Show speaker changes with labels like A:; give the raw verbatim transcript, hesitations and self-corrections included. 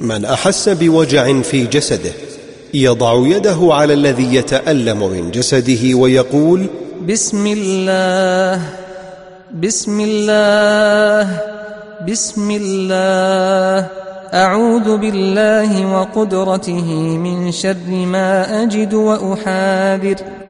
A: من أحس بوجع في جسده يضع يده على الذي يتألم من جسده ويقول:
B: بسم الله بسم الله بسم الله، أعوذ بالله وقدرته من شر ما أجد وأحاذر.